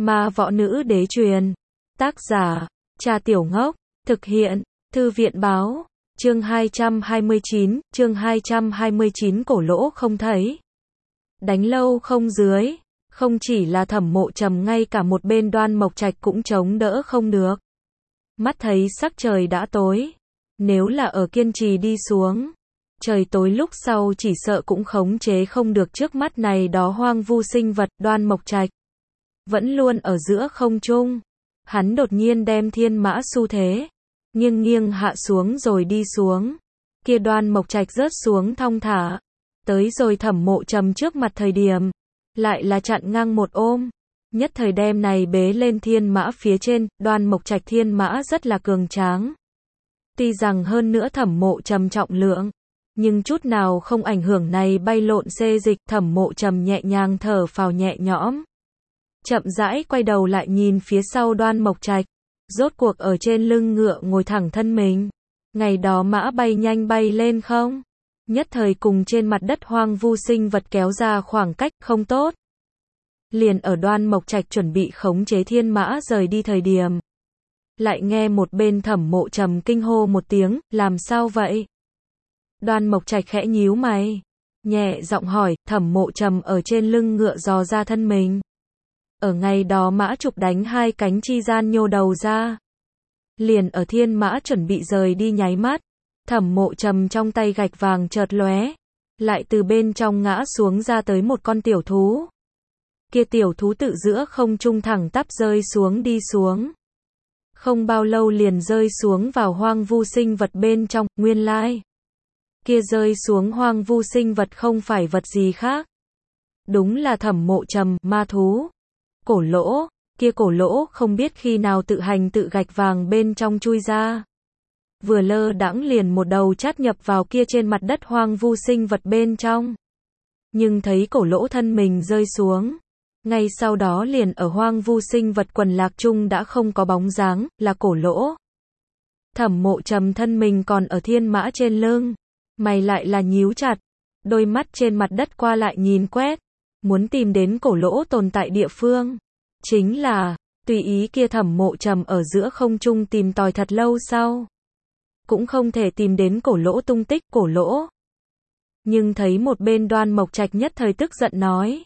Ma võ nữ đế truyền. Tác giả, Trà Tiểu Ngốc. Thực hiện, Thư viện báo. Chương 229, cổ lỗ không thấy. Đánh lâu không dưới. Không chỉ là Thẩm Mộ Trầm, ngay cả một bên Đoan Mộc Trạch cũng chống đỡ không được. Mắt thấy sắc trời đã tối. Nếu là ở kiên trì đi xuống, trời tối lúc sau chỉ sợ cũng khống chế không được trước mắt này đó hoang vu sinh vật. Đoan Mộc Trạch vẫn luôn ở giữa không trung. Hắn đột nhiên đem thiên mã xu thế nghiêng nghiêng hạ xuống rồi đi xuống. Kia Đoan Mộc Trạch rớt xuống thong thả, tới rồi Thẩm Mộ Trầm trước mặt thời điểm, lại là chặn ngang một ôm, nhất thời đem này bế lên thiên mã phía trên. Đoan Mộc Trạch thiên mã rất là cường tráng. Tuy rằng hơn nữa Thẩm Mộ Trầm trọng lượng, nhưng chút nào không ảnh hưởng này bay lộn xê dịch. Thẩm Mộ Trầm nhẹ nhàng thở phào nhẹ nhõm, chậm rãi quay đầu lại nhìn phía sau Đoan Mộc Trạch, rốt cuộc ở trên lưng ngựa ngồi thẳng thân mình. Ngày đó mã bay nhanh bay lên không, nhất thời cùng trên mặt đất hoang vu sinh vật kéo ra khoảng cách không tốt. Liền ở Đoan Mộc Trạch chuẩn bị khống chế thiên mã rời đi thời điểm, lại nghe một bên Thẩm Mộ Trầm kinh hô một tiếng, làm sao vậy? Đoan Mộc Trạch khẽ nhíu mày, nhẹ giọng hỏi. Thẩm Mộ Trầm ở trên lưng ngựa dò ra thân mình. Ở ngày đó mã trục đánh hai cánh chi gian nhô đầu ra. Liền ở thiên mã chuẩn bị rời đi nháy mắt, Thẩm Mộ Trầm trong tay gạch vàng chợt lóe, lại từ bên trong ngã xuống ra tới một con tiểu thú. Kia tiểu thú tự giữa không trung thẳng tắp rơi xuống đi xuống. Không bao lâu liền rơi xuống vào hoang vu sinh vật bên trong. Nguyên lai, kia rơi xuống hoang vu sinh vật không phải vật gì khác, đúng là Thẩm Mộ Trầm, ma thú. Cổ lỗ, kia cổ lỗ không biết khi nào tự hành tự gạch vàng bên trong chui ra. Vừa lơ đãng liền một đầu chát nhập vào kia trên mặt đất hoang vu sinh vật bên trong. Nhưng thấy cổ lỗ thân mình rơi xuống, ngay sau đó liền ở hoang vu sinh vật quần lạc chung đã không có bóng dáng, là cổ lỗ. Thẩm Mộ Trầm thân mình còn ở thiên mã trên lưng, mày lại là nhíu chặt, đôi mắt trên mặt đất qua lại nhìn quét, muốn tìm đến cổ lỗ tồn tại địa phương. Chính là, tùy ý kia Thẩm Mộ Trầm ở giữa không trung tìm tòi thật lâu sau, cũng không thể tìm đến cổ lỗ tung tích. Cổ lỗ. Nhưng thấy một bên Đoan Mộc Trạch nhất thời tức giận nói,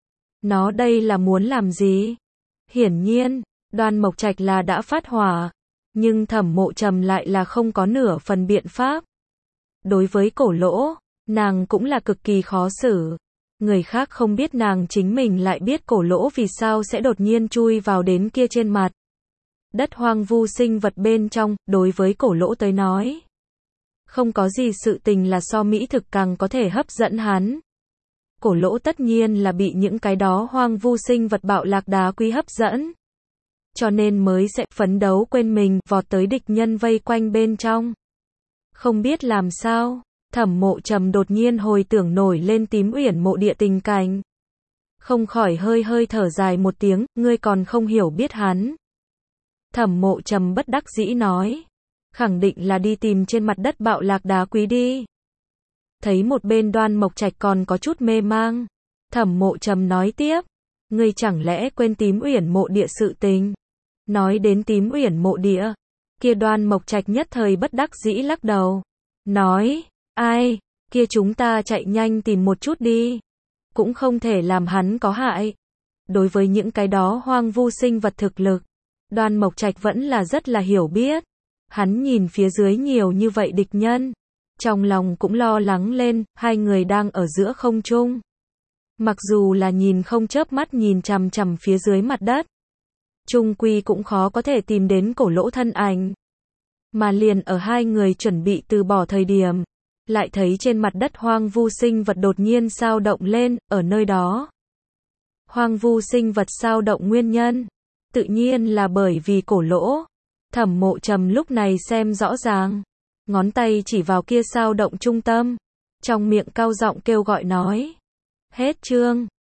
nó đây là muốn làm gì? Hiển nhiên, Đoan Mộc Trạch là đã phát hỏa, nhưng Thẩm Mộ Trầm lại là không có nửa phần biện pháp. Đối với cổ lỗ, nàng cũng là cực kỳ khó xử. Người khác không biết, nàng chính mình lại biết cổ lỗ vì sao sẽ đột nhiên chui vào đến kia trên mặt đất hoang vu sinh vật bên trong. Đối với cổ lỗ tới nói, không có gì sự tình là so mỹ thực càng có thể hấp dẫn hắn. Cổ lỗ tất nhiên là bị những cái đó hoang vu sinh vật bạo lạc đá quý hấp dẫn, cho nên mới sẽ phấn đấu quên mình, vọt tới địch nhân vây quanh bên trong. Không biết làm sao, Thẩm Mộ Trầm đột nhiên hồi tưởng nổi lên Tím Uyển mộ địa tình cảnh, không khỏi hơi hơi thở dài một tiếng. Ngươi còn không hiểu biết hắn. Thẩm Mộ Trầm bất đắc dĩ nói, khẳng định là đi tìm trên mặt đất bạo lạc đá quý đi. Thấy một bên Đoan Mộc Trạch còn có chút mê mang, Thẩm Mộ Trầm nói tiếp, ngươi chẳng lẽ quên Tím Uyển mộ địa sự tình? Nói đến Tím Uyển mộ địa, kia Đoan Mộc Trạch nhất thời bất đắc dĩ lắc đầu, nói, ai, kia chúng ta chạy nhanh tìm một chút đi, cũng không thể làm hắn có hại. Đối với những cái đó hoang vu sinh vật thực lực, Đoan Mộc Trạch vẫn là rất là hiểu biết. Hắn nhìn phía dưới nhiều như vậy địch nhân, trong lòng cũng lo lắng lên. Hai người đang ở giữa không trung, mặc dù là nhìn không chớp mắt nhìn chằm chằm phía dưới mặt đất, chung quy cũng khó có thể tìm đến cổ lỗ thân ảnh. Mà liền ở hai người chuẩn bị từ bỏ thời điểm, lại thấy trên mặt đất hoang vu sinh vật đột nhiên sao động lên. Ở nơi đó, hoang vu sinh vật sao động nguyên nhân, tự nhiên là bởi vì cổ lỗ. Thẩm Mộ Trầm lúc này xem rõ ràng, ngón tay chỉ vào kia sao động trung tâm, trong miệng cao giọng kêu gọi nói, hết chương.